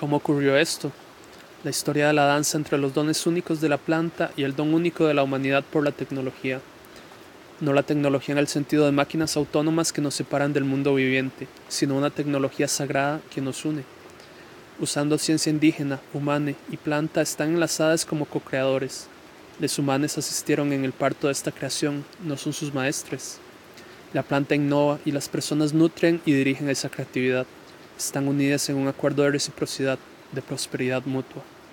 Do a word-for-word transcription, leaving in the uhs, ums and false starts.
¿Cómo ocurrió esto? La historia de la danza entre los dones únicos de la planta y el don único de la humanidad por la tecnología. No la tecnología en el sentido de máquinas autónomas que nos separan del mundo viviente, sino una tecnología sagrada que nos une. Usando ciencia indígena, humana y planta están enlazadas como co-creadores. Los humanos asistieron en el parto de esta creación, no son sus maestres. La planta innova y las personas nutren y dirigen esa creatividad. Están unidas en un acuerdo de reciprocidad, de prosperidad mutua.